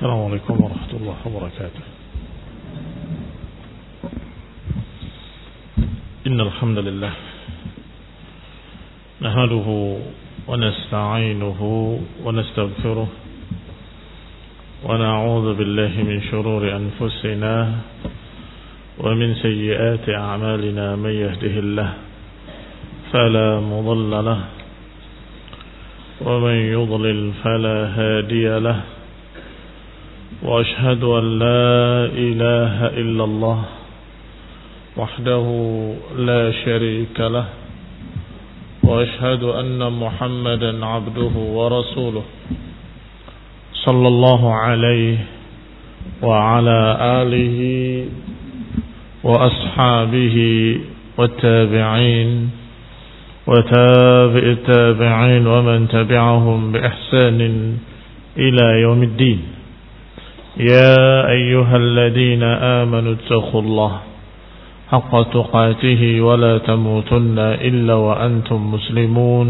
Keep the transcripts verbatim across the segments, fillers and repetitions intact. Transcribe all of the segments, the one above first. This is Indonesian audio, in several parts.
السلام عليكم ورحمة الله وبركاته. إن الحمد لله نحمده ونستعينه ونستغفره ونعوذ بالله من شرور أنفسنا ومن سيئات أعمالنا. من يهده الله فلا مضل له ومن يضلل فلا هادي له، وأشهد أن لا إله إلا الله وحده لا شريك له، وأشهد أن محمدا عبده ورسوله صلى الله عليه وعلى آله وأصحابه والتابعين وتابع التابعين ومن تبعهم بإحسان إلى يوم الدين. يا أيها الذين آمنوا اتقوا الله حق تقاته ولا تموتن إلا وأنتم مسلمون.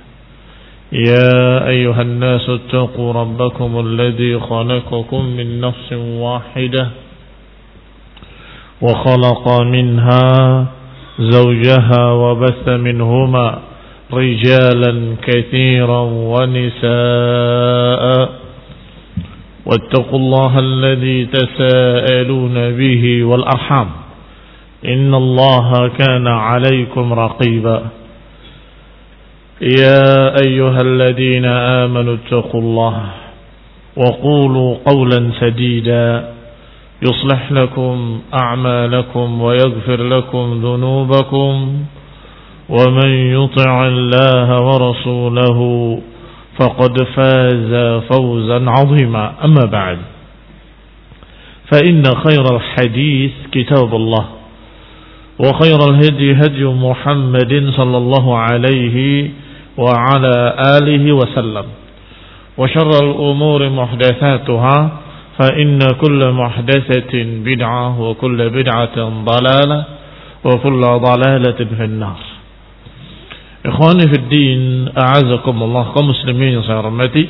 يا أيها الناس اتقوا ربكم الذي خلقكم من نفس واحدة وخلق منها زوجها وبث منهما رجالا كثيرا ونساء، واتقوا الله الذي تساءلون به والأرحام إن الله كان عليكم رقيبا. يا أيها الذين آمنوا اتقوا الله وقولوا قولا سديدا يصلح لكم أعمالكم ويغفر لكم ذنوبكم، ومن يطع الله ورسوله فقد فاز فوزا عظيما. أما بعد، فإن خير الحديث كتاب الله، وخير الهدي هدي محمد صلى الله عليه وعلى آله وسلم، وشر الأمور محدثاتها، فإن كل محدثة بدعة وكل بدعة ضلالة وكل ضلالة في النار. Ikhwani fi din, a'azakumullah, kaum muslimin yang saya hormati.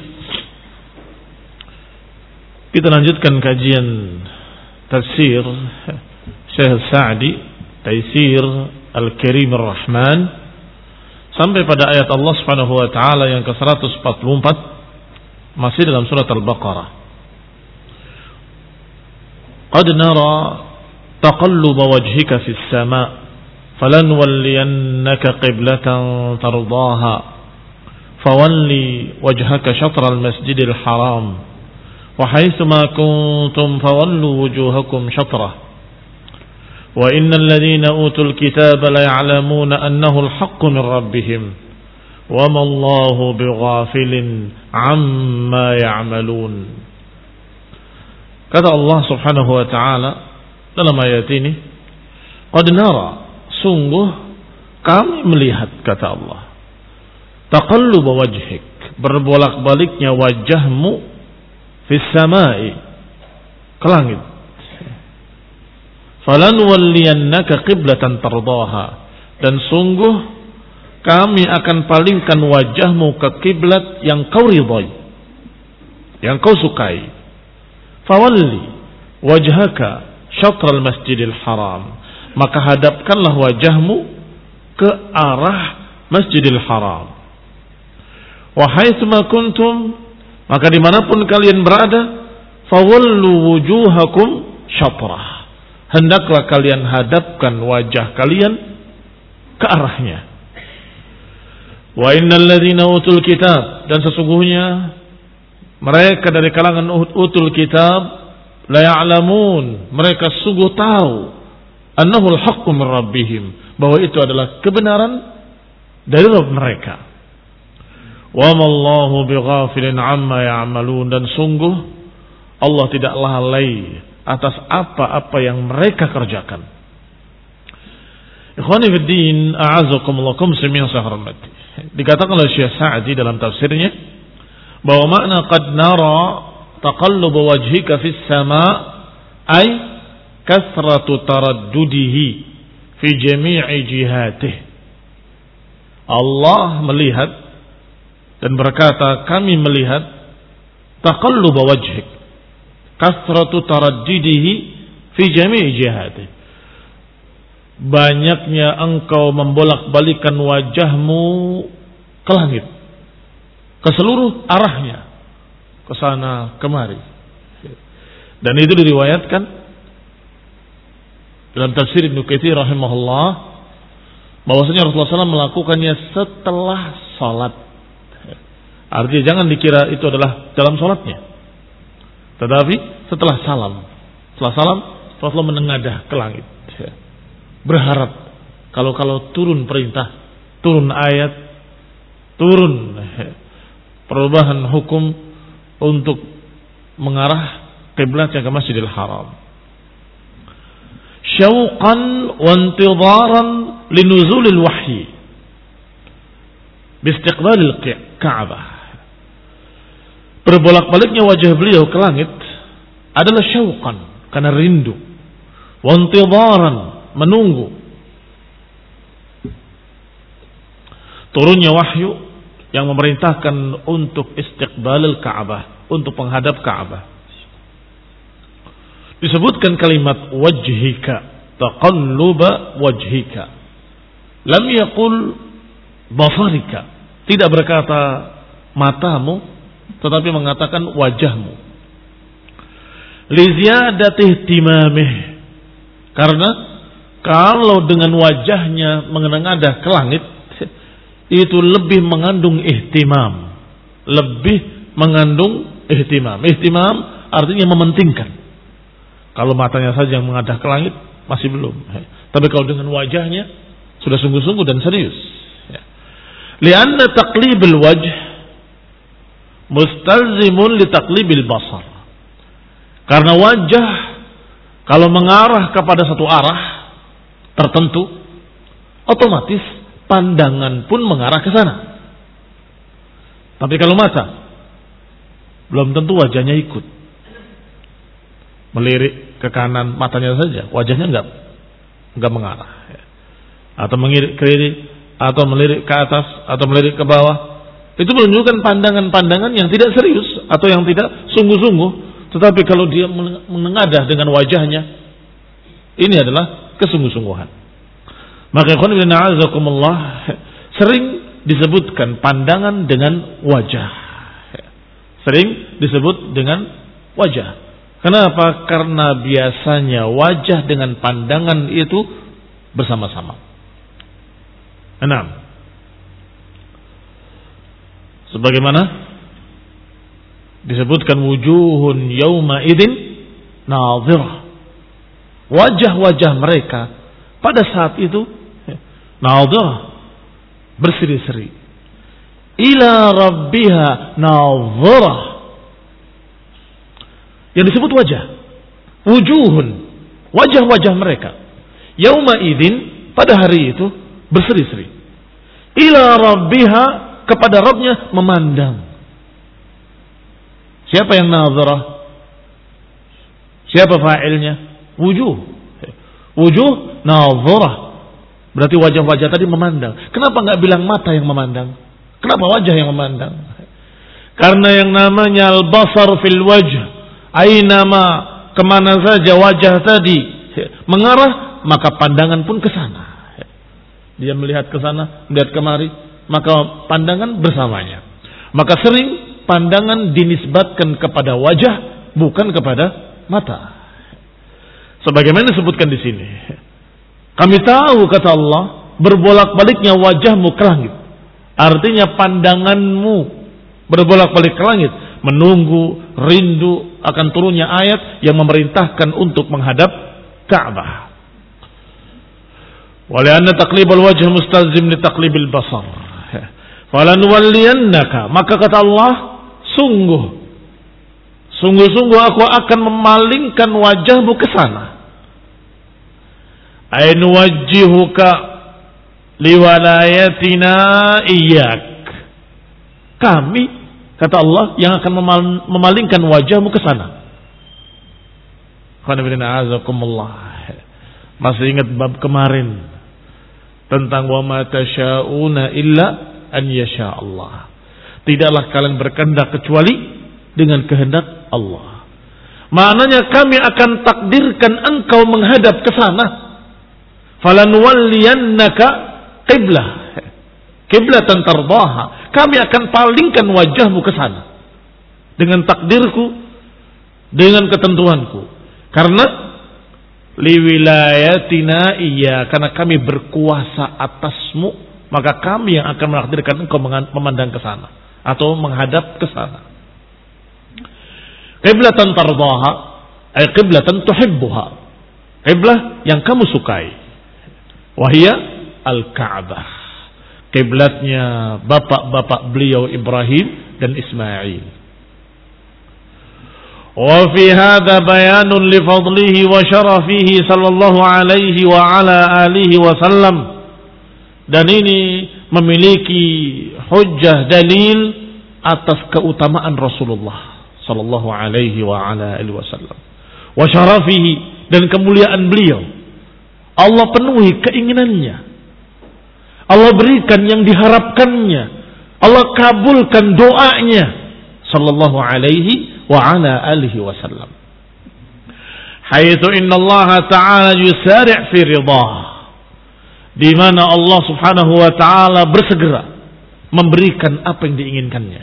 Kita lanjutkan kajian tafsir Syekh Sa'di, Taisir Al-Karim Ar-Rahman, sampai pada ayat Allah Subhanahu wa taala yang ke seratus empat puluh empat, masih dalam surat Al-Baqarah. Qad nara taqalluba wajhika fis sama' falanwalliyannaka qiblatan tardaha fawalli wajhaka syatral masjidil haram wa haitsuma kuntum fawallu wujuhakum syatrah wa innal ladzina utul kitaba la ya'lamuna annahu al-haqqu min rabbihim wa ma Allahu bighafilin amma ya'malun. Kata Allah Subhanahu wa taala dalam ayat ini, qad nara, sungguh kami melihat, kata Allah, taqalluba wajhik, berbolak-baliknya wajahmu, fis samai, ke langit. Falanwalliyannaka qiblatan tardaha, dan sungguh kami akan palingkan wajahmu ke kiblat yang kau ridhai, yang kau sukai. Fawalli wajhaka syatral masjidil haram, maka hadapkanlah wajahmu ke arah Masjidil Haram. Wa haitsuma kuntum, maka dimanapun kalian berada, fawallu wujuhakum syatrah, hendaklah kalian hadapkan wajah kalian ke arahnya. Wa innal ladzina utul kitab, dan sesungguhnya mereka dari kalangan utul kitab, la ya'lamun, mereka sungguh tahu, annahul haqqu min rabbihim, bahwa itu adalah kebenaran dari Rabb mereka. Wa ma Allahu bighafilin amma ya'malun, dan sungguh Allah tidak lalai atas apa-apa yang mereka kerjakan. Ikhwani fid din, a'azakumullah, kaum muslimin yang saya hormati. Dikatakan oleh Syekh Sa'di dalam tafsirnya bahwa makna qad nara taqallub wajhika fis sama' ay kasratu taraddudihi fi jami'i jihatih. Allah melihat dan berkata, kami melihat taqallub wajhik, Kathratu taraddidihi fi jami'i jihati. Banyaknya engkau membolak-balikan wajahmu ke langit, ke seluruh arahnya, ke sana kemari. Dan itu diriwayatkan dalam tafsir Ibnu Katsir rahimahullah bahwasanya Rasulullah shallallahu alaihi wasallam melakukannya setelah salat. Artinya jangan dikira itu adalah dalam salatnya, tetapi setelah salam. Setelah salam Rasulullah menengadah ke langit, berharap kalau kalau turun perintah, turun ayat, turun perubahan hukum untuk mengarah kiblat yang ke Masjidil Haram. Syauqan wa intidaran linuzulil wahyi biistiqbalil Ka'bah. Berbolak-baliknya wajah beliau ke langit adalah syauqan, karena rindu, wa intidaran, menunggu turunnya wahyu yang memerintahkan untuk istiqbalil Ka'bah, untuk menghadap Ka'bah. Disebutkan kalimat wajhika, taqalluba wajhika. Lam yaqul basarika. Tidak berkata matamu, tetapi mengatakan wajahmu. Li ziyadati ihtimamih. Karena kalau dengan wajahnya menengadah ke langit, itu lebih mengandung ihtimam. Lebih mengandung ihtimam. Ihtimam artinya mementingkan. Kalau matanya saja yang mengadah ke langit, masih belum. Tapi kalau dengan wajahnya, sudah sungguh-sungguh dan serius. Lianna taqlibil wajh mustalzimun li taqlibil basar. Karena wajah kalau mengarah kepada satu arah tertentu, otomatis pandangan pun mengarah ke sana. Tapi kalau mata, belum tentu wajahnya ikut. Melirik ke kanan matanya saja, wajahnya enggak enggak mengarah. Atau mengirik ke kiri, atau melirik ke atas, atau melirik ke bawah. Itu menunjukkan pandangan-pandangan yang tidak serius atau yang tidak sungguh-sungguh. Tetapi kalau dia menengadah dengan wajahnya, ini adalah kesungguh-sungguhan. Maka ikhwan fillah a'azakumullah, sering disebutkan pandangan dengan wajah. Sering disebut dengan wajah. Kenapa? Karena biasanya wajah dengan pandangan itu bersama-sama. Enam. Sebagaimana disebutkan wujuhun yauma idin nadhirah. Wajah-wajah mereka pada saat itu nadhirah, berseri-seri. Ila rabbiha nadhirah. Yang disebut wajah, wujuhun, wajah-wajah mereka. Yauma idin, pada hari itu berseri-seri. Ila rabbiha, kepada Rabbnya memandang. Siapa yang nazarah? Siapa fa'ilnya? Wujuh. Wujuh nazarah. Berarti wajah-wajah tadi memandang. Kenapa enggak bilang mata yang memandang? Kenapa wajah yang memandang? Karena yang namanya al-basar fil wajh, ainama, kemana saja wajah tadi mengarah, maka pandangan pun ke sana. Dia melihat ke sana, melihat kemari, maka pandangan bersamanya. Maka sering pandangan dinisbatkan kepada wajah, bukan kepada mata. Sebagaimana disebutkan di sini. Kami tahu, kata Allah, berbolak-baliknya wajahmu ke langit. Artinya pandanganmu berbolak-balik ke langit, menunggu, rindu akan turunnya ayat yang memerintahkan untuk menghadap Ka'bah. Wa li'anna taqlibal wajh mustalzim li taqlibil basar. Falanuwalliyannaka, maka kata Allah, sungguh sungguh-sungguh aku akan memalingkan wajahmu ke sana. Ay nuwajjihuka liwalayatina iyyak. Kami, kata Allah, yang akan memalingkan wajahmu ke sana. Masih ingat bab kemarin tentang wa ma tasyauna illa an yasha Allah. Tidaklah kalian berkehendak kecuali dengan kehendak Allah. Maknanya kami akan takdirkan engkau menghadap ke sana. Falanwalliyannaka qiblah. Qiblatan tardaha. Kami akan palingkan wajahmu ke sana. Dengan takdirku, dengan ketentuanku. Karena liwilayatina iya, karena kami berkuasa atasmu, maka kami yang akan menakdirkan engkau memandang ke sana atau menghadap ke sana. Qiblatan tardaha, ay qiblatan tuhibbuha. Qiblah yang kamu sukai. Wahia al-Ka'bah. Qiblatnya bapak-bapak beliau Ibrahim dan Ismail. Wa fi hadha bayanun li fadlihi wa syarafihi sallallahu alaihi wa ala alihi wa sallam. Dan ini memiliki hujjah dalil atas keutamaan Rasulullah sallallahu alaihi wa ala alihi wasallam. Wa syarafihi, dan kemuliaan beliau. Allah penuhi keinginannya. Allah berikan yang diharapkannya. Allah kabulkan doanya sallallahu alaihi wa ala alihi wasallam. Haitsu inna Allah ta'ala yusari' fi ridah. Di mana Allah Subhanahu wa taala bersegera memberikan apa yang diinginkannya.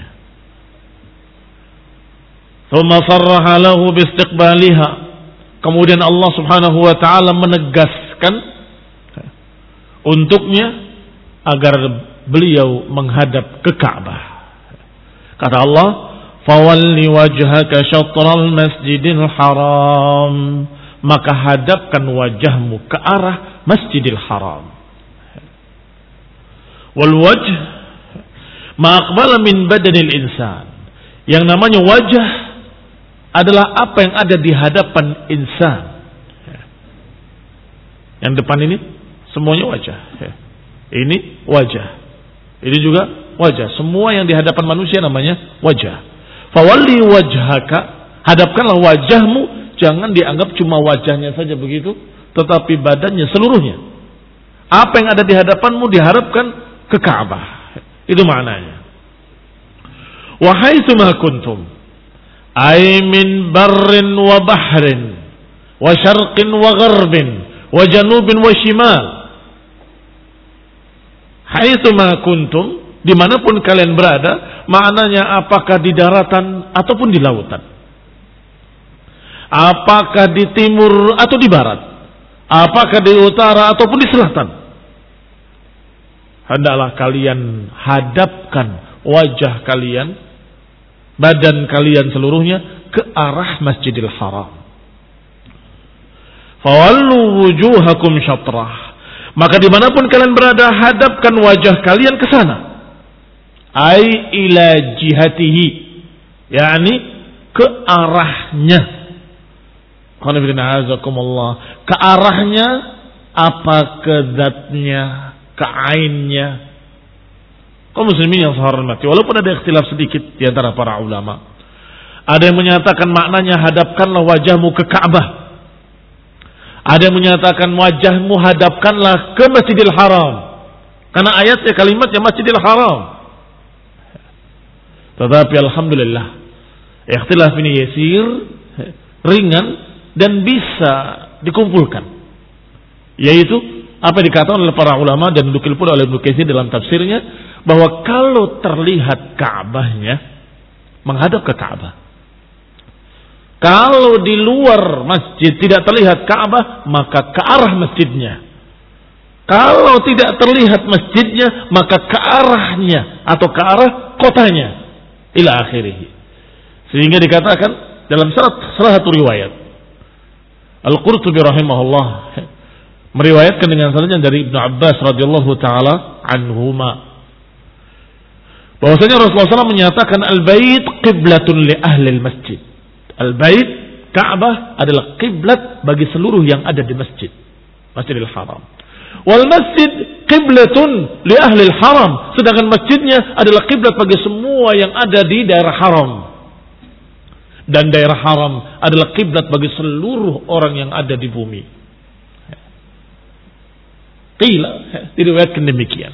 Thumma sarraha lahu biistiqbaliha. Kemudian Allah Subhanahu wa taala menegaskan untuknya agar beliau menghadap ke Ka'bah. Kata Allah, "Fawalli wajhaka syatral masjidil haram." Maka hadapkan wajahmu ke arah Masjidil Haram. Wal wajh ma aqbala min badanil insan. Yang namanya wajah adalah apa yang ada di hadapan insan. Yang depan ini semuanya wajah. Ini wajah. Ini juga wajah. Semua yang di hadapan manusia namanya wajah. Fawalli wajhaka, hadapkanlah wajahmu, jangan dianggap cuma wajahnya saja begitu, tetapi badannya seluruhnya. Apa yang ada di hadapanmu diharapkan ke Ka'bah. Itu maknanya. Wa haitsu ma kuntum ay min barrin wa bahrin wa syarqin wa gharbin wa janubin wa shimal. Haitsu ma kuntum, dimanapun kalian berada, maknanya apakah di daratan ataupun di lautan, apakah di timur atau di barat, apakah di utara ataupun di selatan, hendaklah kalian hadapkan wajah kalian, badan kalian seluruhnya ke arah Masjidil Haram. Fawallu wujuhakum syatrah. Maka dimanapun kalian berada, hadapkan wajah kalian ke sana. Ai ila jihatihi, yakni ke arahnya. Ke arahnya, apa ke zatnya, ke ainnya. Kaum muslimin yang saya hormati, walaupun ada ikhtilaf sedikit di antara para ulama. Ada yang menyatakan maknanya hadapkanlah wajahmu ke Ka'bah. Ada yang menyatakan wajahmu hadapkanlah ke Masjidil Haram. Karena ayatnya kalimatnya Masjidil Haram. Tetapi alhamdulillah, ikhtilaf ini yasir, ringan, dan bisa dikumpulkan. Yaitu apa dikatakan oleh para ulama dan dinukil pula oleh Ibnu Katsir dalam tafsirnya, bahwa kalau terlihat Ka'bahnya, menghadap ke Ka'bah. Kalau di luar masjid tidak terlihat Ka'bah, maka ke arah masjidnya. Kalau tidak terlihat masjidnya, maka ke arahnya atau ke arah kotanya. Ila akhirih. Sehingga dikatakan dalam salah, salah satu riwayat, Al-Qurtubi rahimahullah meriwayatkan dengan sanadnya dari Ibnu Abbas radhiyallahu taala anhuma, bahwasanya Rasulullah shallallahu alaihi wasallam menyatakan al-bait qiblatun li ahli al-masjid. Al-bait, Ka'bah adalah kiblat bagi seluruh yang ada di masjid, Masjidil Haram. Wal masjid qiblatun li ahli al-haram, sedangkan masjidnya adalah kiblat bagi semua yang ada di daerah haram. Dan daerah haram adalah kiblat bagi seluruh orang yang ada di bumi. Qila, diriwayatkan demikian.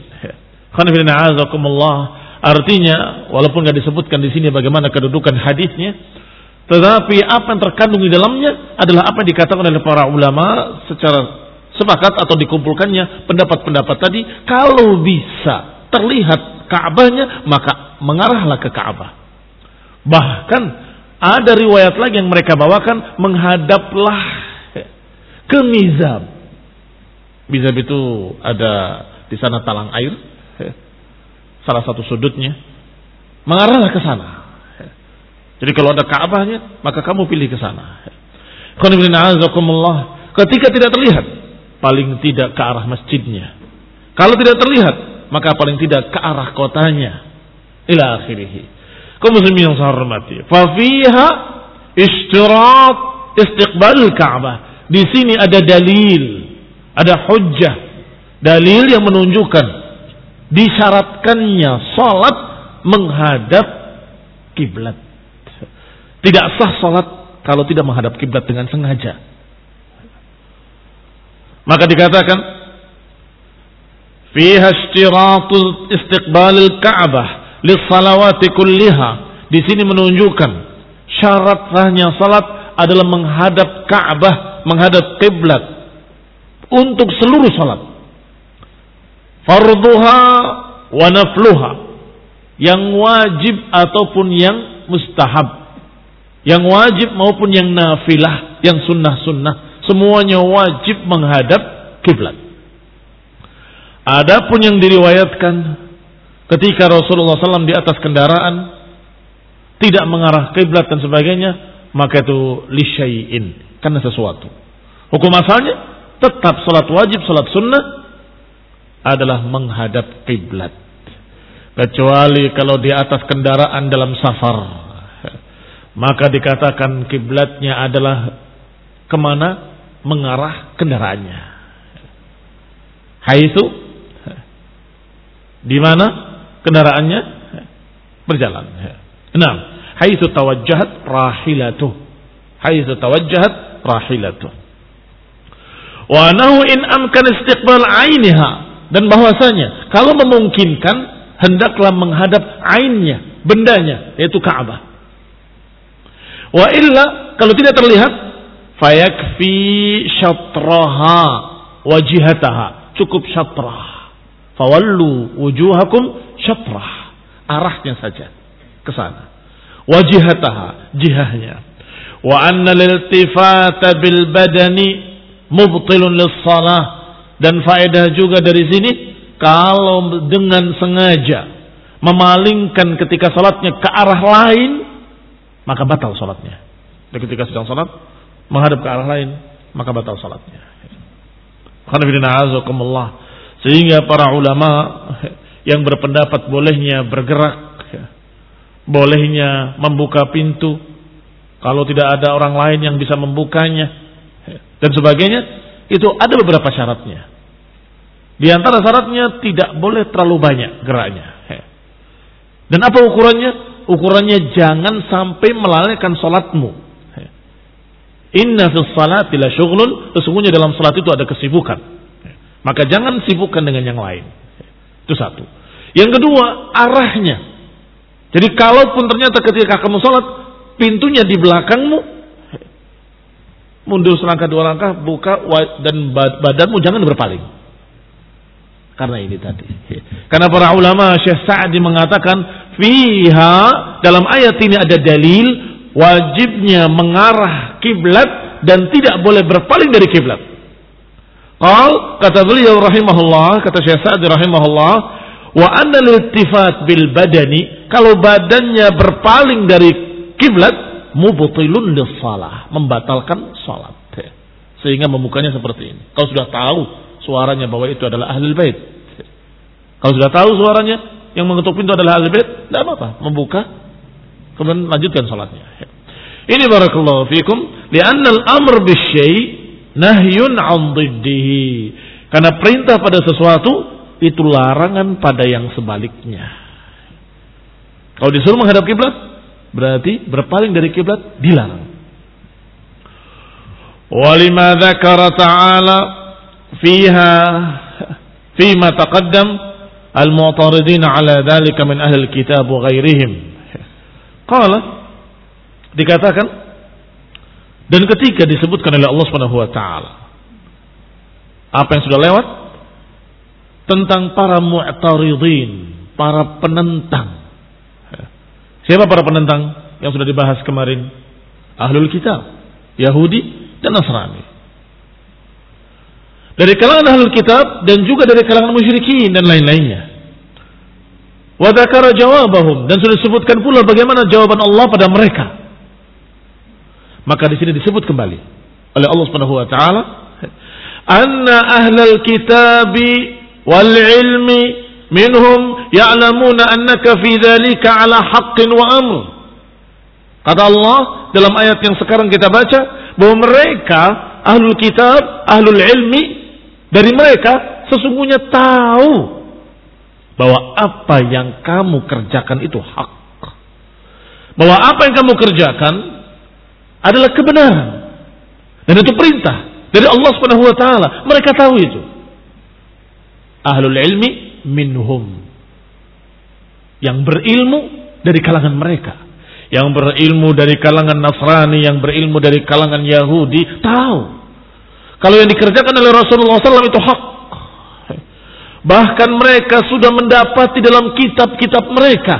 Artinya, walaupun tidak disebutkan di sini bagaimana kedudukan hadisnya, Tetapi apa yang terkandung di dalamnya adalah apa yang dikatakan oleh para ulama secara sepakat atau dikumpulkannya pendapat-pendapat tadi. Kalau bisa terlihat Ka'bahnya, maka mengarahlah ke Ka'bah. Bahkan ada riwayat lagi yang mereka bawakan, menghadaplah ke Mizab. Mizab itu ada di sana talang air, salah satu sudutnya, mengarahlah ke sana. Jadi kalau ada Ka'bahnya, maka kamu pilih ke sana. Ketika tidak terlihat, paling tidak ke arah masjidnya. Kalau tidak terlihat, maka paling tidak ke arah kotanya. Ila akhirih. Kaum muslimin yang saya hormati. Fa fiha ishtirat istiqbal Ka'bah. Di sini ada dalil, ada hujjah, dalil yang menunjukkan disyaratkannya salat menghadap kiblat. Tidak sah salat kalau tidak menghadap kiblat dengan sengaja. Maka dikatakan fiha ishtiratul istiqbalil Ka'bah lis-salawati kulliha. Di sini menunjukkan syarat sahnya salat adalah menghadap Ka'bah, menghadap kiblat untuk seluruh salat. Fardhuha wa nafluha, yang wajib ataupun yang mustahab. Yang wajib maupun yang nafilah, yang sunnah-sunnah, semuanya wajib menghadap kiblat. Adapun yang diriwayatkan ketika Rasulullah shallallahu alaihi wasallam di atas kendaraan tidak mengarah kiblat dan sebagainya, maka itu lisyai'in, karena sesuatu. Hukum asalnya tetap salat wajib, salat sunnah adalah menghadap kiblat, kecuali kalau di atas kendaraan dalam safar. Maka dikatakan kiblatnya adalah kemana mengarah kendaraannya. Haitsu, di mana kendaraannya berjalan. Enam, haitsu tawajjahat rahilatuh. Haitsu tawajjahat rahilatuh. Wa anahu in amkan istiqbal ainiha, dan bahwasanya kalau memungkinkan hendaklah menghadap ainnya, bendanya, yaitu Ka'bah. Wa illa, kalau tidak terlihat, fayakfi syatraha wajihataha, cukup syatrah. Fawallu wujuhakum syatrah, arahnya saja ke sana. Wajihataha, jihahnya. Wa anna liltifata bil badani mubtilun lis-shalah, dan faedah juga dari sini, kalau dengan sengaja memalingkan ketika salatnya ke arah lain, maka batal salatnya. Dan ketika sedang salat menghadap ke arah lain, maka batal salatnya. Sehingga para ulama yang berpendapat bolehnya bergerak, bolehnya membuka pintu kalau tidak ada orang lain yang bisa membukanya dan sebagainya, itu ada beberapa syaratnya. Di antara syaratnya tidak boleh terlalu banyak geraknya. Dan apa ukurannya? Ukurannya jangan sampai melalaikan salatmu. Inna fis salati la syughlun, sesungguhnya dalam salat itu ada kesibukan. Maka jangan sibukkan dengan yang lain. Itu satu. Yang kedua, arahnya. Jadi kalaupun ternyata ketika kamu salat pintunya di belakangmu, mundur selangkah dua langkah, buka, dan badanmu jangan berpaling. Karena ini tadi. Karena para ulama, Syekh Sa'di mengatakan, fiha, dalam ayat ini ada dalil wajibnya mengarah kiblat dan tidak boleh berpaling dari kiblat. Qal, kata beliau rahimahullah, kata Syekh Sa'di rahimahullah, wa anna al-iltifat bil badani, kalau badannya berpaling dari kiblat, mubtilun lis-shalah, membatalkan salat. Sehingga membukanya seperti ini. Kalau sudah tahu suaranya bahwa itu adalah ahlul bait, kalau sudah tahu suaranya yang mengetuk pintu adalah ahlul bait, tidak apa-apa, membuka kemudian lanjutkan salatnya. Ini barakallahu fikum, li'anna al-amr bisyai' nahyun 'an dhiddihi. Karena perintah pada sesuatu itu larangan pada yang sebaliknya. Kalau disuruh menghadap kiblat, berarti berpaling dari kiblat dilarang. Wa lima dzakara ta'ala fiha fima taqaddam al-mu'taridin 'ala dzalika min ahli al-kitab wa ghairihim. Qala, dikatakan Dan ketika disebutkan oleh Allah Subhanahu wa taala apa yang sudah lewat tentang para mu'taridin, para penentang. Siapa para penentang yang sudah dibahas kemarin? Ahlul kitab, Yahudi dan Nasrani. Dari kalangan ahlul kitab dan juga dari kalangan musyrikin dan lain-lainnya. Wa dzakara jawabahum, dan sudah disebutkan pula bagaimana jawaban Allah pada mereka. Maka di sini disebut kembali oleh Allah Subhanahu wa taala, anna ahlal kitabi wal ilmi minhum ya'lamuna annaka fi dzalika ala haqqin wa amr. Kata Allah dalam ayat yang sekarang kita baca bahwa mereka ahlul kitab, ahlul ilmi, dari mereka sesungguhnya tahu bahwa apa yang kamu kerjakan itu hak. Bahwa apa yang kamu kerjakan adalah kebenaran. Dan itu perintah dari Allah Subhanahu wa taala. Mereka tahu itu. Ahlul ilmi minhum, yang berilmu dari kalangan mereka, yang berilmu dari kalangan Nasrani, yang berilmu dari kalangan Yahudi, tahu kalau yang dikerjakan oleh Rasulullah shallallahu alaihi wasallam itu hak. Bahkan mereka sudah mendapati dalam kitab-kitab mereka,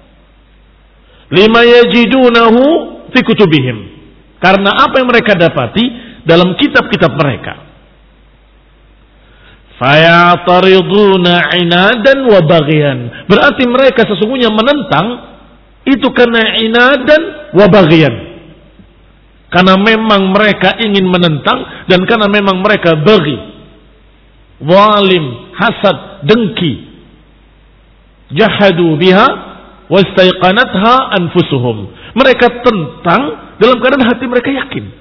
lima yajidunahu fi kutubihim, karena apa yang mereka dapati dalam kitab-kitab mereka. Fayatariduna inadan wa baghyan, berarti mereka sesungguhnya menentang itu karena inadan wa baghyan, karena memang mereka ingin menentang dan karena memang mereka baghi, zalim, hasad, dengki. Jahadu biha wastaiqanatha anfusuhum, mereka tentang dalam keadaan hati mereka yakin.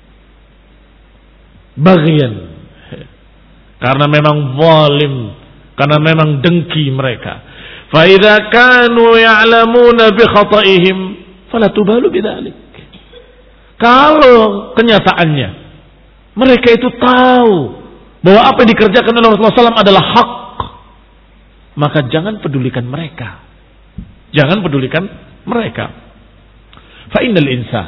Baghyan, karena memang zalim, karena memang dengki mereka. Fa idza kanu ya'lamuna bi khata'ihim fala tubalu bidzalik. Kalau kenyataannya mereka itu tahu bahwa apa yang dikerjakan oleh Rasulullah shallallahu alaihi wasallam adalah hak, maka jangan pedulikan mereka. Jangan pedulikan mereka. Fa innal insan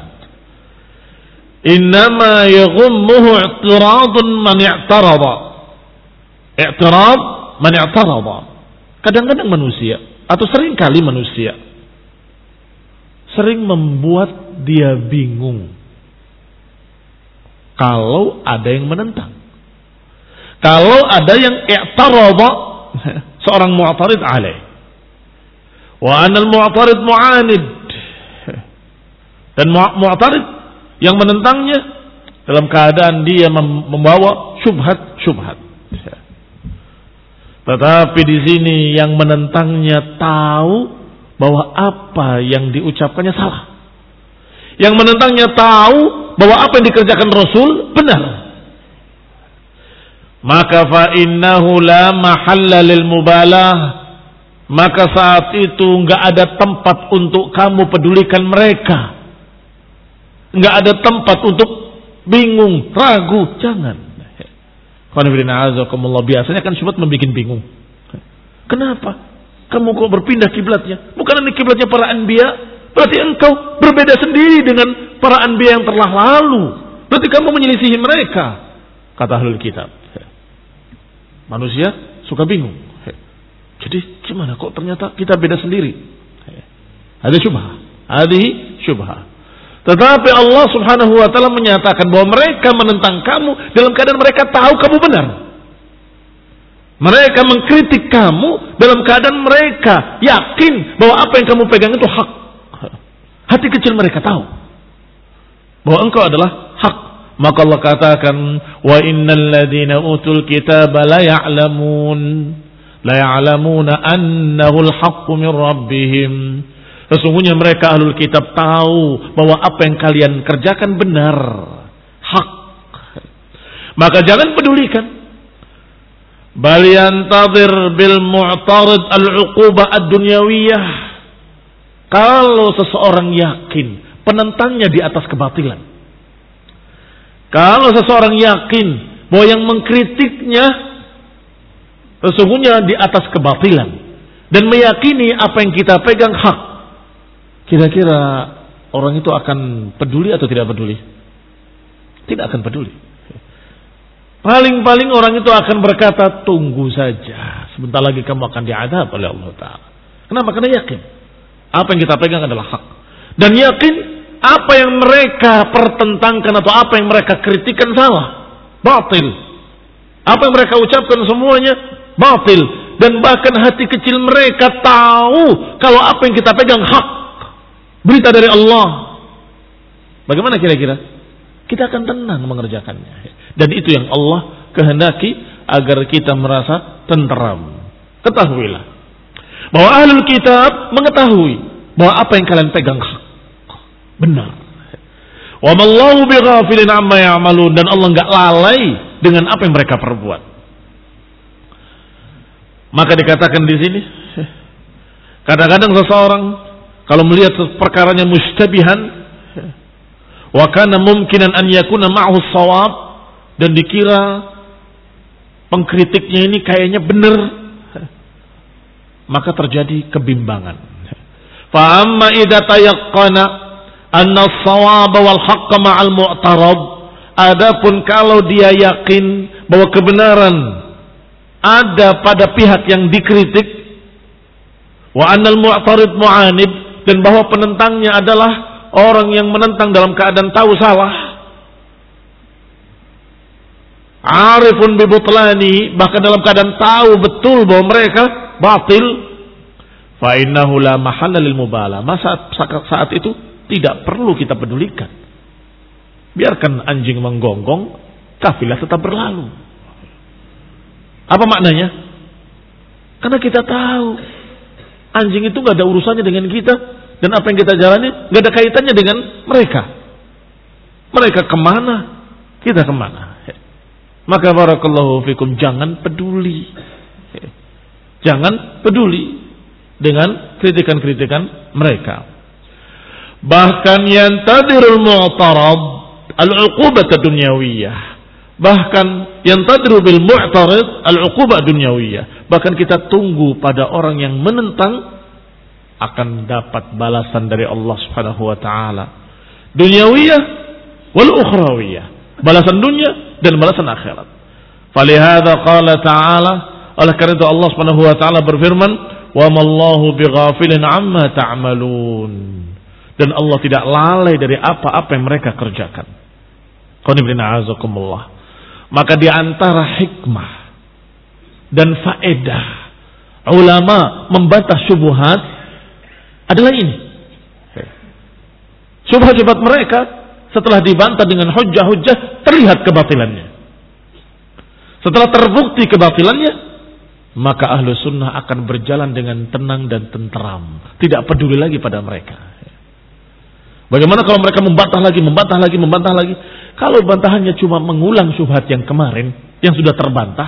innama yaghummuhu i'tiradun man i'tarada. I'tirad man i'tarada. Kadang-kadang manusia atau seringkali manusia sering membuat dia bingung kalau ada yang menentang. Kalau ada yang i'tarada, seorang mu'tarid alaih. Wa anal mu'tarid mu'anid. Dan mu'tarid yang menentangnya dalam keadaan dia membawa syubhat-syubhat. Tetapi di sini yang menentangnya tahu bahwa apa yang diucapkannya salah. Yang menentangnya tahu bahwa apa yang dikerjakan Rasul benar. Maka fa innahu la mahalla lil mubalah, maka saat itu enggak ada tempat untuk kamu pedulikan mereka. Enggak ada tempat untuk bingung, ragu, jangan. Biasanya kan syubhat membuat bingung. Kenapa? Kamu kok berpindah kiblatnya? Bukan ini kiblatnya para anbiya? Berarti engkau berbeda sendiri dengan para anbiya yang telah lalu. Berarti kamu menyelisihi mereka. Kata ahlul kitab. Manusia suka bingung. Jadi gimana kok ternyata kita beda sendiri? Ada syubhah. Ada syubhah. Tetapi Allah Subhanahu wa taala menyatakan bahwa mereka menentang kamu dalam keadaan mereka tahu kamu benar. Mereka mengkritik kamu dalam keadaan mereka yakin bahwa apa yang kamu pegang itu hak. Hati kecil mereka tahu bahwa engkau adalah hak. Maka Allah katakan, wa innal ladzina utul kitaba la ya'lamun la ya'lamuna annahu al-haqqu min rabbihim. Sesungguhnya mereka ahlul kitab tahu bahwa apa yang kalian kerjakan benar, hak. Maka jangan pedulikan. Bal yantazir bil mu'tarid al-uqubah ad-dunyawiyah. Kalau seseorang yakin penentangnya di atas kebatilan, kalau seseorang yakin bahwa yang mengkritiknya sesungguhnya di atas kebatilan dan meyakini apa yang kita pegang hak, kira-kira orang itu akan peduli atau tidak peduli? Tidak akan peduli. Paling-paling orang itu akan berkata, tunggu saja, sebentar lagi kamu akan diadab oleh Allah Ta'ala. Kenapa? Karena yakin apa yang kita pegang adalah hak. Dan yakin apa yang mereka pertentangkan atau apa yang mereka kritikan salah, batil. Apa yang mereka ucapkan semuanya batil. Dan bahkan hati kecil mereka tahu kalau apa yang kita pegang hak, berita dari Allah. Bagaimana kira-kira? Kita akan tenang mengerjakannya. Dan itu yang Allah kehendaki agar kita merasa tenteram. Ketahuilah bahwa ahlul kitab mengetahui bahwa apa yang kalian pegang hak, benar. Wa mallahu bighafilin amma ya'malun, dan Allah enggak lalai dengan apa yang mereka perbuat. Maka dikatakan di sini, kadang-kadang seseorang kalau melihat perkaranya mustabihan, wa kana mumkinan an yakuna ma'hu shawab, dan dikira pengkritiknya ini kayaknya benar, maka terjadi kebimbangan. Fa amma idza tayaqqana anna as-shawaba wal haqqa ma'al mu'tarad, adapun kalau dia yakin bahwa kebenaran ada pada pihak yang dikritik, wa annal mu'tarid mu'anib, dan bahwa penentangnya adalah orang yang menentang dalam keadaan tahu salah, arifun bi butlani, bahkan dalam keadaan tahu betul bahwa mereka batil, fa innahu la mahalla lil mubalah, masa saat itu tidak perlu kita pedulikan. Biarkan anjing menggonggong, kafilah tetap berlalu. Apa maknanya? Karena kita tahu anjing itu gak ada urusannya dengan kita, dan apa yang kita jalani gak ada kaitannya dengan mereka. Mereka kemana, kita kemana. Maka barakallahu fikum, jangan peduli. Jangan peduli dengan kritikan-kritikan mereka. Bahkan yantadirul mu'tarad al-uqubah dunyawiyah. Bahkan yantadiru bil mu'tarid al-uqubah dunyawiyah. Bahkan kita tunggu pada orang yang menentang akan dapat balasan dari Allah Subhanahu wa taala. Dunyawiyah wal ukhrawiyah. Balasan dunia dan balasan akhirat. Falihada qala ta'ala, oleh karena itu Allah Subhanahu wa taala berfirman, "Wa mallahu bighafilin amma ta'malun." Dan Allah tidak lalai dari apa-apa yang mereka kerjakan. Qul inna a'azakumullah. Maka di antara hikmah dan faedah ulama membantah syubhat adalah ini. Syubhat-syubhat mereka setelah dibantah dengan hujjah-hujjah terlihat kebatilannya. Setelah terbukti kebatilannya, maka ahlu sunnah akan berjalan dengan tenang dan tenteram, tidak peduli lagi pada mereka. Bagaimana kalau mereka membantah lagi, membantah lagi, membantah lagi? Kalau bantahannya cuma mengulang syubhat yang kemarin, yang sudah terbantah,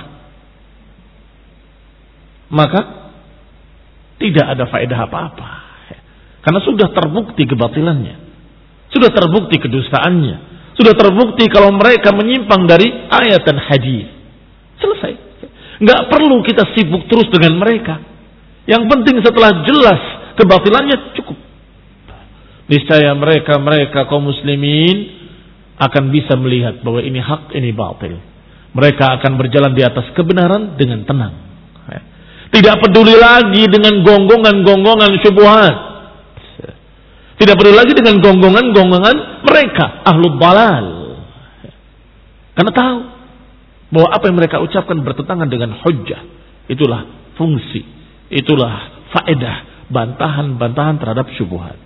maka tidak ada faedah apa-apa. Karena sudah terbukti kebatilannya, sudah terbukti kedustaannya, sudah terbukti kalau mereka menyimpang dari ayat dan hadis. Selesai. Nggak perlu kita sibuk terus dengan mereka. Yang penting setelah jelas kebatilannya cukup. Niscaya mereka-mereka kaum muslimin akan bisa melihat bahwa ini hak, ini batil. Mereka akan berjalan di atas kebenaran dengan tenang. Tidak peduli lagi dengan gonggongan-gonggongan syubhat. Tidak peduli lagi dengan gonggongan-gonggongan mereka, ahlul dalal. Karena tahu bahwa apa yang mereka ucapkan bertentangan dengan hujjah. Itulah fungsi, itulah faedah bantahan-bantahan terhadap syubhat.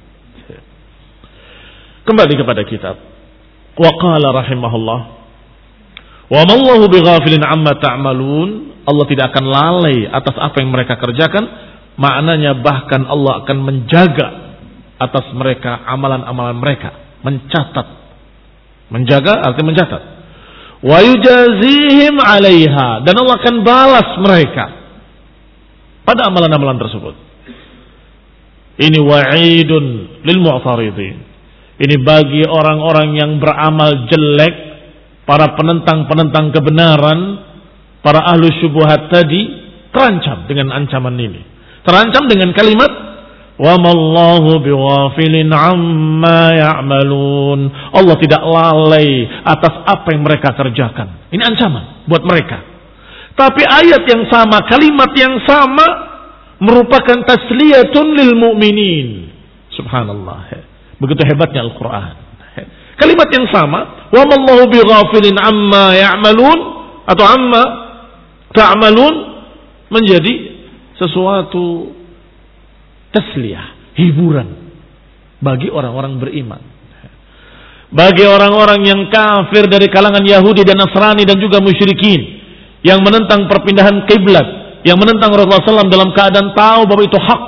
Kembali kepada kitab. Wa qala rahimahullah, wa mallahu bighafilin amma ta'malun. Allah tidak akan lalai atas apa yang mereka kerjakan. Maknanya bahkan Allah akan menjaga atas mereka amalan-amalan mereka, mencatat. Menjaga artinya mencatat. Wa yujazihim 'alaiha, dan Allah akan balas mereka pada amalan-amalan tersebut. Ini wa'idun lil mu'taridin. Ini bagi orang-orang yang beramal jelek, para penentang-penentang kebenaran, para ahlu syubhat tadi, terancam dengan ancaman ini. Terancam dengan kalimat Wa mallahu bighafilin amma ya'malun. Allah tidak lalai atas apa yang mereka kerjakan. Ini ancaman buat mereka. Tapi ayat yang sama, kalimat yang sama merupakan tasliyatun lil mu'minin. Subhanallah. Begitu hebatnya Al-Quran. Kalimat yang sama, wa mallahu bighafilin amma ya'malun atau amma ta'malun, menjadi sesuatu tasliyah, hiburan bagi orang-orang beriman. Bagi orang-orang yang kafir dari kalangan Yahudi dan Nasrani dan juga musyrikin yang menentang perpindahan kiblat, yang menentang Rasulullah shallallahu alaihi wasallam dalam keadaan tahu bahwa itu hak,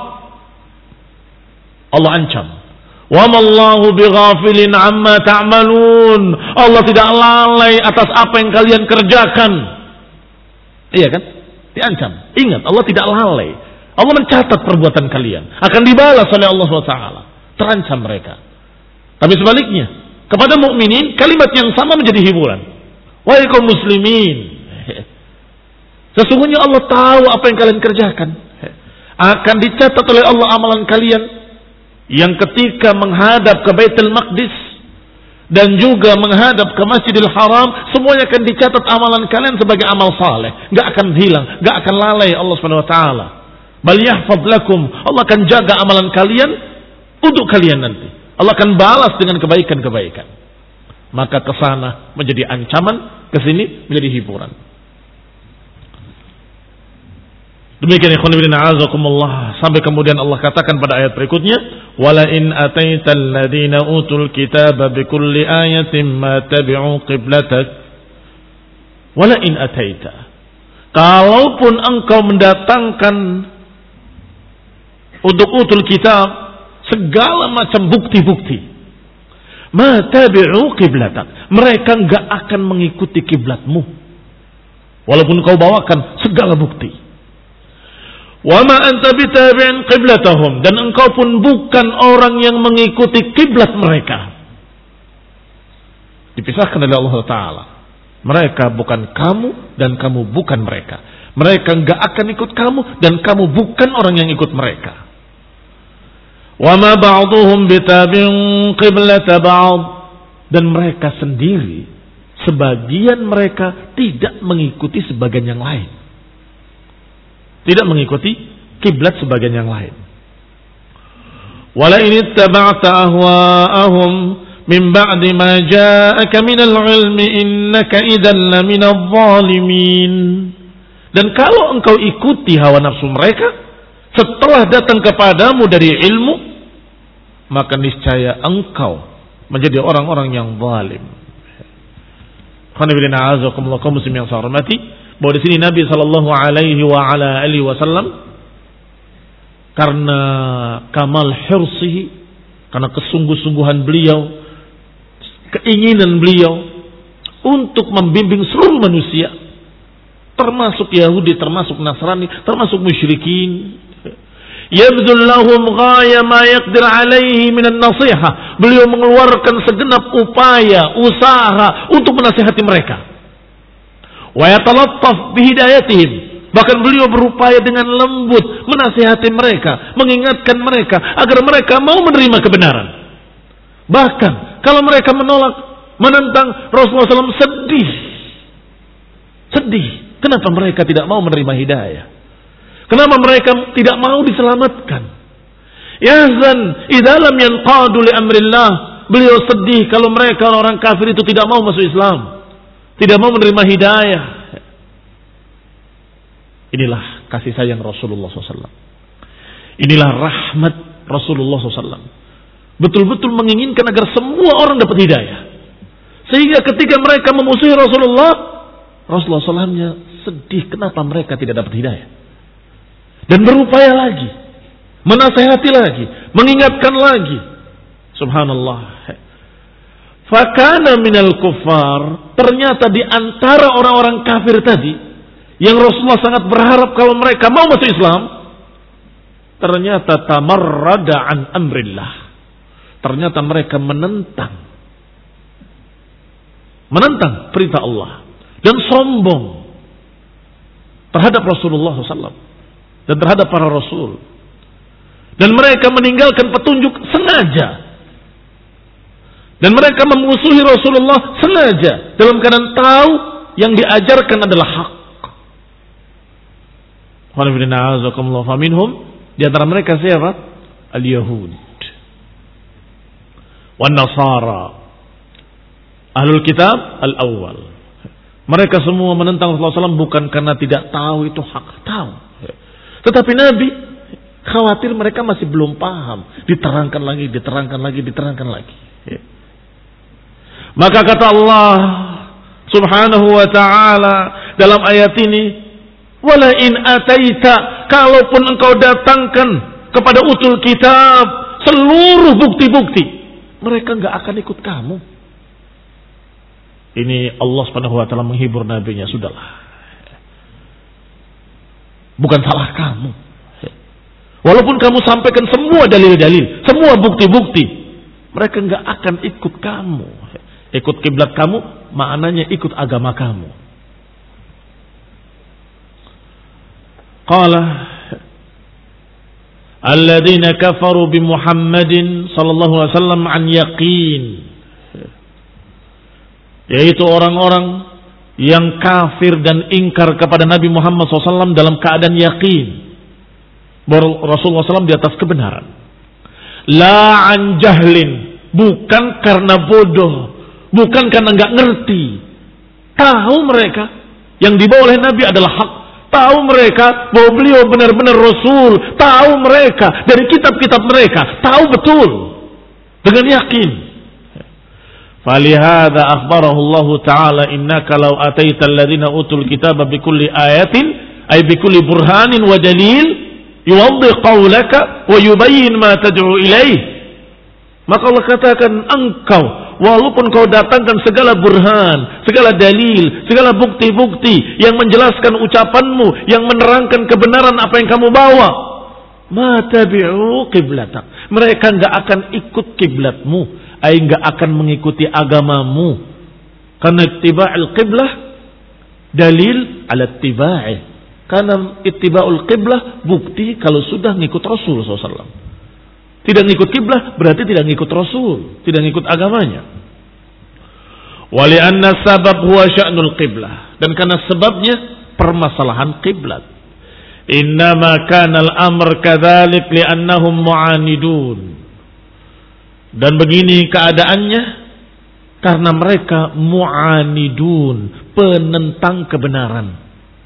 Allah ancam. Wa mallahu bighafilin amma ta'malun. Allah tidak lalai atas apa yang kalian kerjakan. Iya kan? Diancam. Ingat, Allah tidak lalai. Allah mencatat perbuatan kalian, akan dibalas oleh Allah subhanahu wa taala. Terancam mereka. Tapi sebaliknya, kepada mukminin kalimat yang sama menjadi hiburan. Wahai kaum muslimin, sesungguhnya Allah tahu apa yang kalian kerjakan. Akan dicatat oleh Allah amalan kalian yang ketika menghadap ke Baitul Maqdis dan juga menghadap ke Masjidil Haram, semuanya akan dicatat amalan kalian sebagai amal saleh. Gak akan hilang, gak akan lalai Allah subhanahu wa taala. Bal yahfaz lakum, Allah akan jaga amalan kalian untuk kalian nanti. Allah akan balas dengan kebaikan-kebaikan. Maka kesana menjadi ancaman, kesini menjadi hiburan. Demikian ikhwan fillah a'azakumullah, sampai kemudian Allah katakan pada ayat berikutnya, wala in ataital ladina utul kitaba bikulli ayatin ma tabi'u qiblatak. Wala in ataita, kalaupun engkau mendatangkan untuk utul kitab segala macam bukti-bukti, ma tabi'u qiblatak, mereka enggak akan mengikuti kiblatmu walaupun kau bawakan segala bukti. Wa ma anta bitabi'in qiblatahum, dan engkau pun bukan orang yang mengikuti kiblat mereka. Dipisahkan oleh Allah Ta'ala. Mereka bukan kamu dan kamu bukan mereka. Mereka enggak akan ikut kamu dan kamu bukan orang yang ikut mereka. Wa ma ba'duhum bitabi'in qiblata ba'd, dan mereka sendiri, sebagian mereka tidak mengikuti sebagian yang lain. Tidak mengikuti kiblat sebagian yang lain. Wala in ittaba'ta ahwa'ahum min ba'di ma ja'aka minal ilmi innaka idzan laminadh dhalimin. Dan kalau engkau ikuti hawa nafsu mereka setelah datang kepadamu dari ilmu, maka niscaya engkau menjadi orang-orang yang zalim. Khana bilana azakumullah kaum muslimin yang saya hormati, bahwa di sini Nabi sallallahu alaihi wa ala alihi wasallam karena kamal hirsihi, karena kesungguh-sungguhan beliau, keinginan beliau untuk membimbing seluruh manusia, termasuk Yahudi, termasuk Nasrani, termasuk musyrikin, yabdul lahum ghaya ma yaqdir alaihi minan nasiha, beliau mengeluarkan segenap upaya, usaha untuk menasihati mereka. Wa yatalattaf bihidayatihim, bahkan beliau berupaya dengan lembut menasihati mereka, mengingatkan mereka agar mereka mau menerima kebenaran. Bahkan kalau mereka menolak, menentang, Rasulullah shallallahu alaihi wasallam sedih. Sedih. Kenapa mereka tidak mau menerima hidayah? Kenapa mereka tidak mau diselamatkan? Yahzan idza lam yanqadu li amrillah. Beliau sedih kalau mereka orang kafir itu tidak mau masuk Islam, tidak mau menerima hidayah. Inilah kasih sayang Rasulullah shallallahu alaihi wasallam. Inilah rahmat Rasulullah shallallahu alaihi wasallam. Betul-betul menginginkan agar semua orang dapat hidayah. Sehingga ketika mereka memusuhi Rasulullah, Rasulullah shallallahu alaihi wasallam sedih kenapa mereka tidak dapat hidayah. Dan berupaya lagi, menasihati lagi, mengingatkan lagi. Subhanallah. Fakana minal kuffar, ternyata di antara orang-orang kafir tadi yang Rasulullah sangat berharap kalau mereka mau masuk Islam, ternyata tamarrada an amrillah. Ternyata mereka menentang menentang perintah Allah dan sombong terhadap Rasulullah shallallahu alaihi wasallam dan terhadap para rasul. Dan mereka meninggalkan petunjuk sengaja. Dan mereka memusuhi Rasulullah sengaja. Dalam keadaan tahu yang diajarkan adalah hak. Faminhum, di antara mereka siapa? Al-Yahud wan Nasara, Ahlul Kitab al-awwal. Mereka semua menentang Rasulullah shallallahu alaihi wasallam bukan karena tidak tahu itu hak, tahu. Tetapi Nabi khawatir mereka masih belum paham. Diterangkan lagi, diterangkan lagi, diterangkan lagi. Maka kata Allah Subhanahu wa ta'ala dalam ayat ini, wala in ataita, kalaupun engkau datangkan kepada utul kitab seluruh bukti-bukti, mereka enggak akan ikut kamu. Ini Allah Subhanahu wa ta'ala menghibur nabinya, sudahlah. Bukan salah kamu. Walaupun kamu sampaikan semua dalil-dalil, semua bukti-bukti, mereka enggak akan ikut kamu. Ikut kiblat kamu maknanya ikut agama kamu. Qala alladzina kafaru bi Muhammadin sallallahu alaihi wasallam an yaqin, yaitu orang-orang yang kafir dan ingkar kepada Nabi Muhammad shallallahu alaihi wasallam dalam keadaan yakin bahwa Rasulullah shallallahu alaihi wasallam di atas kebenaran. La an jahlin, bukan karena bodoh, bukan karena enggak ngerti. Tahu mereka yang dibawa oleh Nabi adalah hak. Tahu mereka bahwa beliau benar-benar Rasul. Tahu mereka dari kitab-kitab mereka. Tahu betul. Dengan yakin. Falihada akhbarahu Allah Ta'ala innaka law ataita alladhina utul kitaba bikulli ayatin ay bikulli burhanin wa dalil yuwaddi qawlaka wa yubayyin ma tad'u ilaih. Maka Allah katakan, engkau walaupun kau datangkan segala burhan, segala dalil, segala bukti-bukti yang menjelaskan ucapanmu, yang menerangkan kebenaran apa yang kamu bawa, ma tabi'u qiblatak, mereka enggak akan ikut kiblatmu, ay enggak akan mengikuti agamamu. Karena ittiba'ul qiblah dalil ala ittiba'ih. Karena ittiba'ul qiblah bukti kalau sudah ngikut Rasul sallallahu alaihi wasallam. Tidak ngikut kiblah berarti tidak ngikut Rasul, tidak ngikut agamanya. Wali anna sabab huwa sya'nul qiblah, dan karena sebabnya permasalahan kiblat. Innama kana al-amr kadzalik li'annahum mu'anidun. Dan begini keadaannya karena mereka mu'anidun, penentang kebenaran.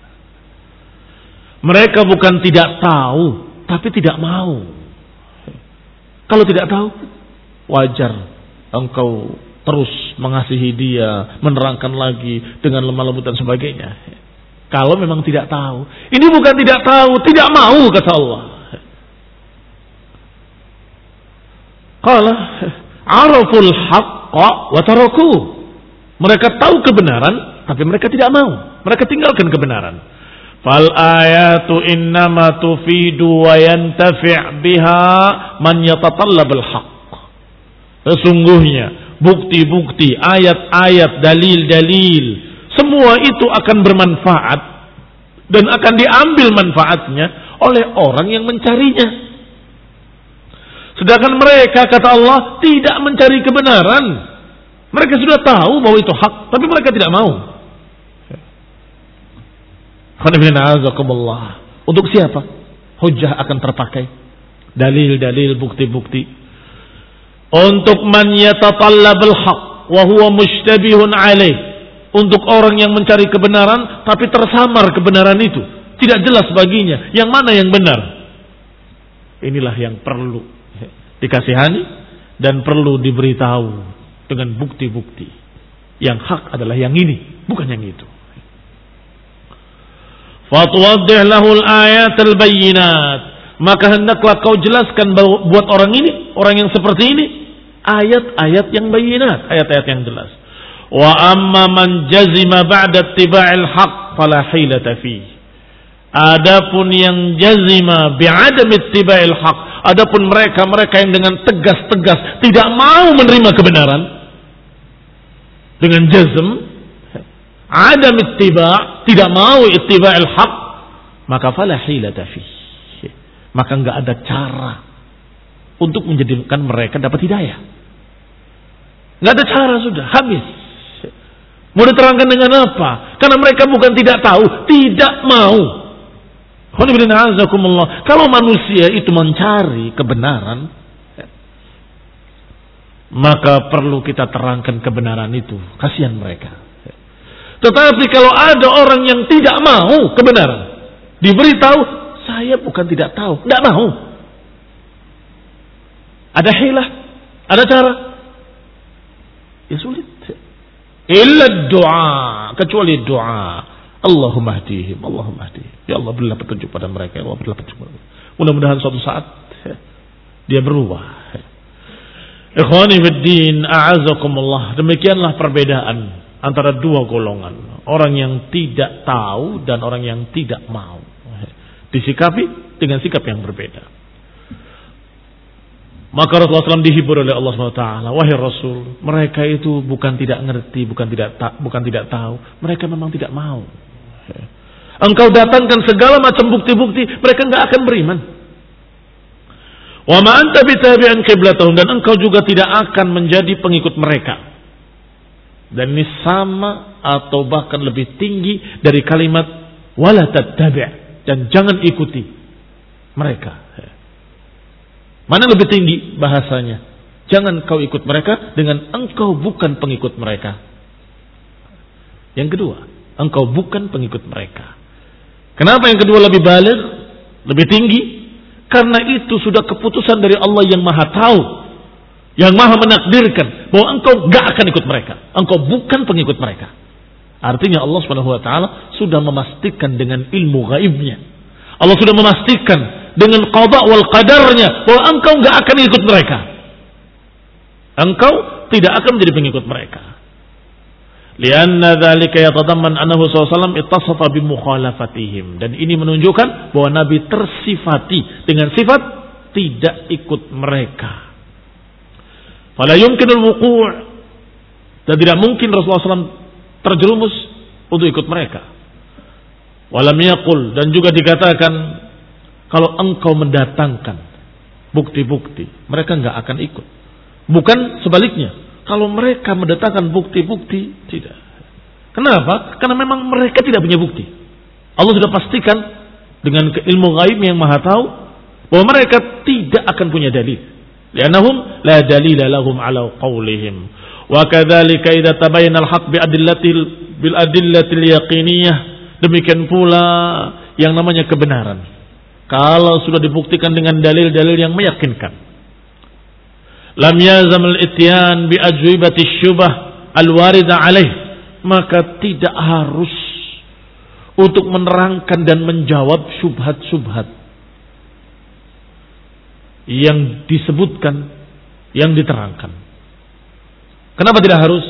Mereka bukan tidak tahu, tapi tidak mau. Kalau tidak tahu, wajar engkau terus mengasihi dia, menerangkan lagi dengan lemah lembut dan sebagainya. Kalau memang tidak tahu, ini bukan tidak tahu, tidak mau, kata Allah. Qala araful haqqa wa taraku. Mereka tahu kebenaran, tapi mereka tidak mau. Mereka tinggalkan kebenaran. Fal ayatu innama tufidu wa yantafi' biha man yatatallabul haqq. Sesungguhnya bukti-bukti, ayat-ayat, dalil-dalil, semua itu akan bermanfaat dan akan diambil manfaatnya oleh orang yang mencarinya. Sedangkan mereka, kata Allah, tidak mencari kebenaran. Mereka sudah tahu bahwa itu hak, tapi mereka tidak mau. Untuk siapa hujjah akan terpakai? Dalil-dalil, bukti-bukti. Untuk man yatatallabul haq wa huwa mushtabihun alaih. Untuk orang yang mencari kebenaran tapi tersamar kebenaran itu, tidak jelas baginya yang mana yang benar. Inilah yang perlu dikasihani dan perlu diberitahu dengan bukti-bukti. Yang hak adalah yang ini, bukan yang itu. Fatuwaddih lahul ayatul bayyinat, maka hendaklah kau jelaskan buat orang ini, orang yang seperti ini, ayat-ayat yang bayyinat, ayat-ayat yang jelas. Wa amma man jazima ba'da ittiba'il haqq fala hilata fi. Adapun yang jazima bi'adam ittiba'il haqq, adapun mereka-mereka yang dengan tegas-tegas tidak mau menerima kebenaran, dengan jazm adam ittiba', tidak mau ittiba'il haq, maka fala hilata fi, maka enggak ada cara untuk menjadikan mereka dapat hidayah. Nggak ada cara, sudah habis. Mau diterangkan dengan apa? Karena mereka bukan tidak tahu, tidak mau. Kalau manusia itu mencari kebenaran, maka perlu kita terangkan kebenaran itu. Kasihan mereka. Tetapi kalau ada orang yang tidak mau kebenaran, diberitahu, saya bukan tidak tahu, tidak mau. Ada hilah, ada cara. Ya sulit. Illa doa, kecuali doa. Allahumma hdihim, Allahumma hdihim. Ya Allah, berilah petunjuk pada mereka. Ya Allah, berilah petunjuk pada mereka. Mudah-mudahan suatu saat dia berubah. Ikhwani fiddin, a'azakumullah. Demikianlah perbedaan antara dua golongan. Orang yang tidak tahu dan orang yang tidak mau. Disikapi dengan sikap yang berbeda. Maka Rasulullah shallallahu alaihi wasallam dihibur oleh Allah subhanahu wa taala. Wahai Rasul, mereka itu bukan tidak ngerti, bukan tidak ta- bukan tidak tahu. Mereka memang tidak mau. Engkau datangkan segala macam bukti-bukti, mereka enggak akan beriman. Wa ma anta bitabi'in qiblatahum, dan engkau juga tidak akan menjadi pengikut mereka. Dan ini sama atau bahkan lebih tinggi dari kalimat wala tattabi', dan jangan ikuti mereka. Mana lebih tinggi bahasanya? Jangan kau ikut mereka dengan engkau bukan pengikut mereka. Yang kedua, engkau bukan pengikut mereka. Kenapa yang kedua lebih baligh, lebih tinggi? Karena itu sudah keputusan dari Allah yang Maha Tahu, yang Maha menakdirkan bahwa engkau gak akan ikut mereka. Engkau bukan pengikut mereka. Artinya Allah Subhanahu wa taala sudah memastikan dengan ilmu gaibnya. Allah sudah memastikan dengan qada wal qadarnya bahwa engkau enggak akan ikut mereka. Engkau tidak akan menjadi pengikut mereka. Lianna dzalika yatadamman annahu sallallahu alaihi wasallam ittasafa bi mukhalafatihim, dan ini menunjukkan bahwa Nabi tersifati dengan sifat tidak ikut mereka. Fala yumkinul wuqu', dan tidak mungkin Rasulullah shallallahu alaihi wasallam terjerumus untuk ikut mereka. Walam yaqul, dan juga dikatakan kalau engkau mendatangkan bukti-bukti, mereka enggak akan ikut. Bukan sebaliknya. Kalau mereka mendatangkan bukti-bukti, tidak. Kenapa? Karena memang mereka tidak punya bukti. Allah sudah pastikan dengan ilmu ghaib yang Maha Tahu bahwa mereka tidak akan punya dalil. Li'annahum la dalila lahum ala qawlihim. Wa kadzalika idza tabayyana al-haqq bi adillatil bil adillatil yaqiniyah. Demikian pula yang namanya kebenaran, kalau sudah dibuktikan dengan dalil-dalil yang meyakinkan. Lam yazam al-ityan bi ajwibati syubah al-warida alaih, maka tidak harus untuk menerangkan dan menjawab syubhat-syubhat yang disebutkan, yang diterangkan. Kenapa tidak harus?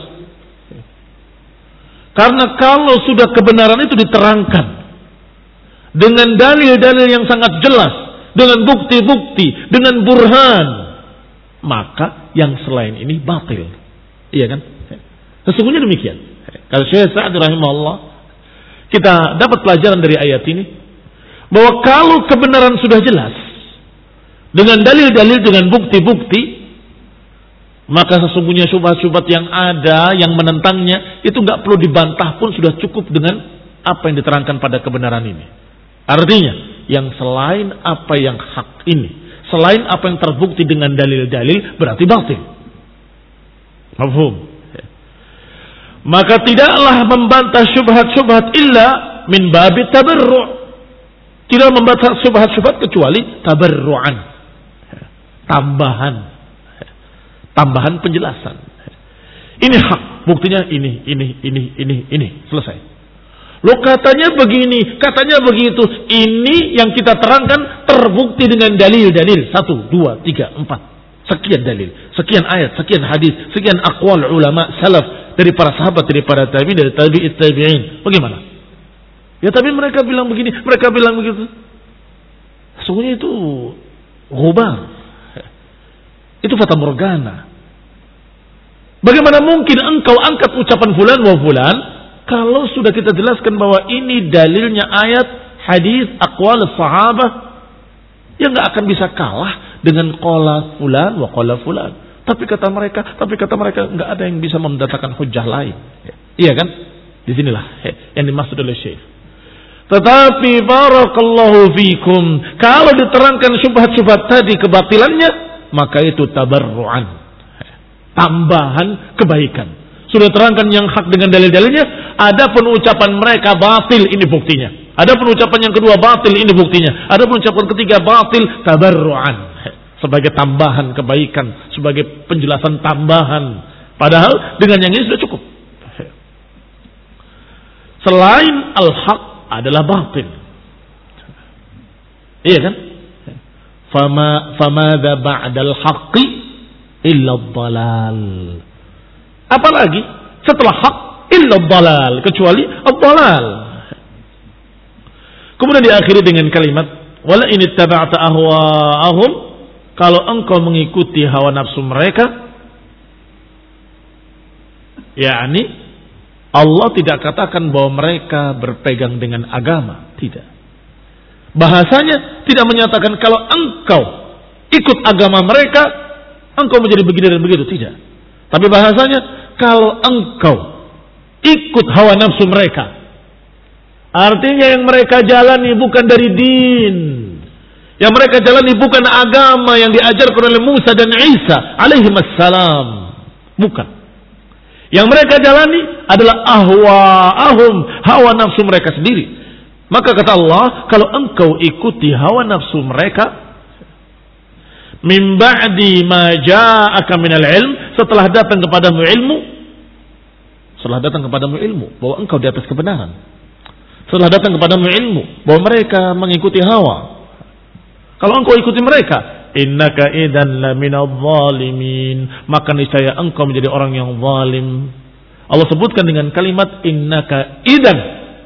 Karena kalau sudah kebenaran itu diterangkan dengan dalil-dalil yang sangat jelas, dengan bukti-bukti, dengan burhan, maka yang selain ini batil. Iya kan? Sesungguhnya demikian. Kalau Syekh Sa'di rahimahullah, kita dapat pelajaran dari ayat ini bahwa kalau kebenaran sudah jelas dengan dalil-dalil, dengan bukti-bukti, maka sesungguhnya syubhat-syubhat yang ada, yang menentangnya, itu nggak perlu dibantah pun sudah cukup dengan apa yang diterangkan pada kebenaran ini. Artinya, yang selain apa yang hak ini, selain apa yang terbukti dengan dalil-dalil, berarti batil. Mafhum? Maka tidaklah membantah syubhat-syubhat illa min babi tabarru'. Tidak membantah syubhat-syubhat kecuali tabarru'an. Tambahan. Tambahan penjelasan. Ini hak, buktinya ini, ini, ini, ini, ini, selesai. Lo katanya begini, katanya begitu. Ini yang kita terangkan terbukti dengan dalil-dalil. Satu, dua, tiga, empat. Sekian dalil, sekian ayat, sekian hadis, sekian aqwal ulama salaf dari para sahabat, dari para tabi'in, dari tabi'it tabi'in. Bagaimana? Ya tapi mereka bilang begini, mereka bilang begitu. Sesungguhnya itu ghubar. Itu fata morgana. Bagaimana mungkin engkau angkat ucapan fulan wa fulan kalau sudah kita jelaskan bahwa ini dalilnya ayat, hadis, aqwal sahabah, yang enggak akan bisa kalah dengan qala fulan wa qala fulan. Tapi kata mereka, tapi kata mereka enggak ada yang bisa mendatangkan hujjah lain. Iya kan? Di sinilah yang dimaksud oleh Syekh. Tetapi barakallahu fikum, kalau diterangkan syubhat-syubhat tadi kebatilannya, maka itu tabarru'an, tambahan kebaikan. Sudah terangkan yang hak dengan dalil-dalilnya, ada penucapan mereka batil, ini buktinya. Ada penucapan yang kedua batil, ini buktinya. Ada penucapan ketiga batil, tabarru'an, sebagai tambahan kebaikan, sebagai penjelasan tambahan. Padahal dengan yang ini sudah cukup. Selain al-haq adalah batil. Iya kan? Fama famadza ba'dal haqqi illa ad-dhalal. Apalagi setelah hak illa ad-dhalal, kecuali ad-dhalal. Kemudian diakhiri dengan kalimat wala in ittaba'ta ahwa'ahum, kalau engkau mengikuti hawa nafsu mereka, yakni Allah tidak katakan bahwa mereka berpegang dengan agama, tidak. Bahasanya tidak menyatakan kalau engkau ikut agama mereka, engkau menjadi begini dan begitu, tidak. Tapi bahasanya kalau engkau ikut hawa nafsu mereka, artinya yang mereka jalani bukan dari din, yang mereka jalani bukan agama yang diajarkan oleh Musa dan Isa alaihi wassalam, bukan. Yang mereka jalani adalah ahwa'ahum, hawa nafsu mereka sendiri. Maka kata Allah, kalau engkau ikuti hawa nafsu mereka, min ba'di ma ja'aka minal ilm, setelah datang kepadamu ilmu, setelah datang kepadamu ilmu bahwa engkau di atas kebenaran, setelah datang kepadamu ilmu bahwa mereka mengikuti hawa, kalau engkau ikuti mereka, innaka idan laminadh dhalimin, maka niscaya engkau menjadi orang yang zalim. Allah sebutkan dengan kalimat innaka idan,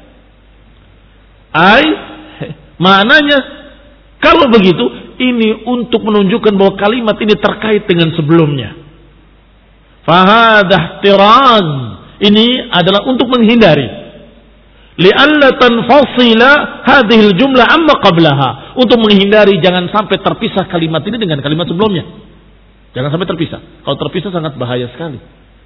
ai maknanya kalau begitu ini untuk menunjukkan bahwa kalimat ini terkait dengan sebelumnya. Fahadha ihtiraz, ini adalah untuk menghindari, li'alla tanfasila hadhil jumlah amma qablaha, untuk menghindari jangan sampai terpisah kalimat ini dengan kalimat sebelumnya. Jangan sampai terpisah. Kalau terpisah sangat bahaya sekali.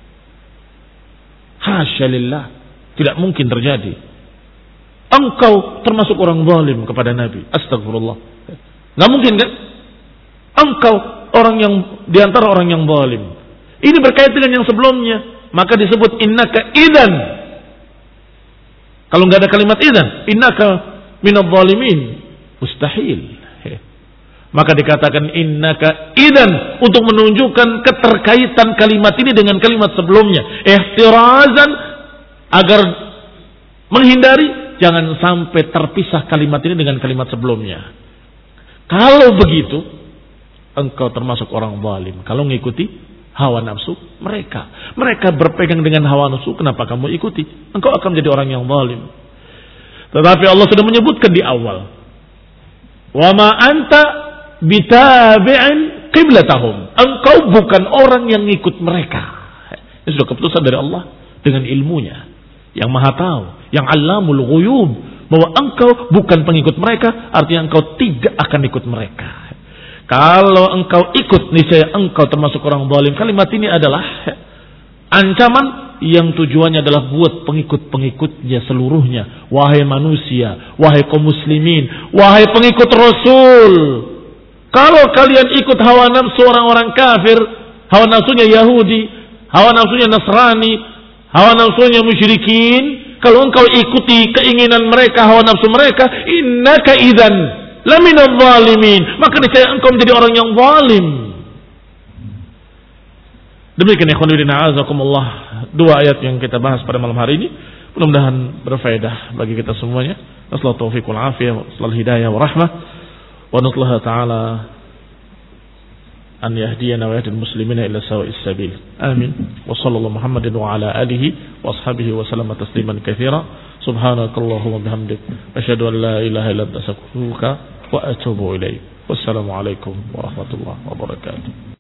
Hasya lillah, tidak mungkin terjadi. Engkau termasuk orang zalim kepada Nabi. Astagfirullah. Nggak mungkin kan? Engkau orang yang diantara orang yang zalim. Ini berkait dengan yang sebelumnya, maka disebut innaka idan. Kalau nggak ada kalimat idan, innaka minadh dhalimin, mustahil. Maka dikatakan innaka idan untuk menunjukkan keterkaitan kalimat ini dengan kalimat sebelumnya. Ihtirazan, agar menghindari jangan sampai terpisah kalimat ini dengan kalimat sebelumnya. Kalau begitu, engkau termasuk orang zalim. Kalau mengikuti hawa nafsu mereka. Mereka berpegang dengan hawa nafsu, kenapa kamu ikuti? Engkau akan menjadi orang yang zalim. Tetapi Allah sudah menyebutkan di awal, wa ma anta bitabi'in qiblatahum, engkau bukan orang yang ngikut mereka. Ini sudah keputusan dari Allah dengan ilmunya yang maha tahu, yang allamul ghuyub, bahwa engkau bukan pengikut mereka, artinya engkau tidak akan ikut mereka. Kalau engkau ikut, niscaya engkau termasuk orang zalim. Kalimat ini adalah ancaman yang tujuannya adalah buat pengikut-pengikutnya seluruhnya. Wahai manusia, wahai kaum muslimin, wahai pengikut Rasul, kalau kalian ikut hawa nafsu orang-orang kafir, hawa nafsunya Yahudi, hawa nafsunya Nasrani, hawa nafsunya musyrikin, kalau engkau ikuti keinginan mereka, hawa nafsu mereka, innaka idzan laminadh dhalimin, maka niscaya engkau menjadi orang yang zalim. Demikian ikhwan fillah azakumullah, dua ayat yang kita bahas pada malam hari ini, mudah-mudahan berfaedah bagi kita semuanya. Nasallahu taufiq wal afiyah, wassalamu hidayah wa rahmah. Wa nutlaha ta'ala an yahdiyana wa yahdil muslimina ila sawa'is sabil. Amin. Wa sallallahu Muhammadin wa ala alihi wa ashabihi wa sallama tasliman katsira. Subhanakallahumma bihamdik asyhadu an la ilaha illa anta astaghfiruka wa atubu ilaik. Wassalamu alaikum warahmatullahi wabarakatuh.